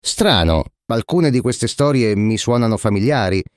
Strano, alcune di queste storie mi suonano familiari.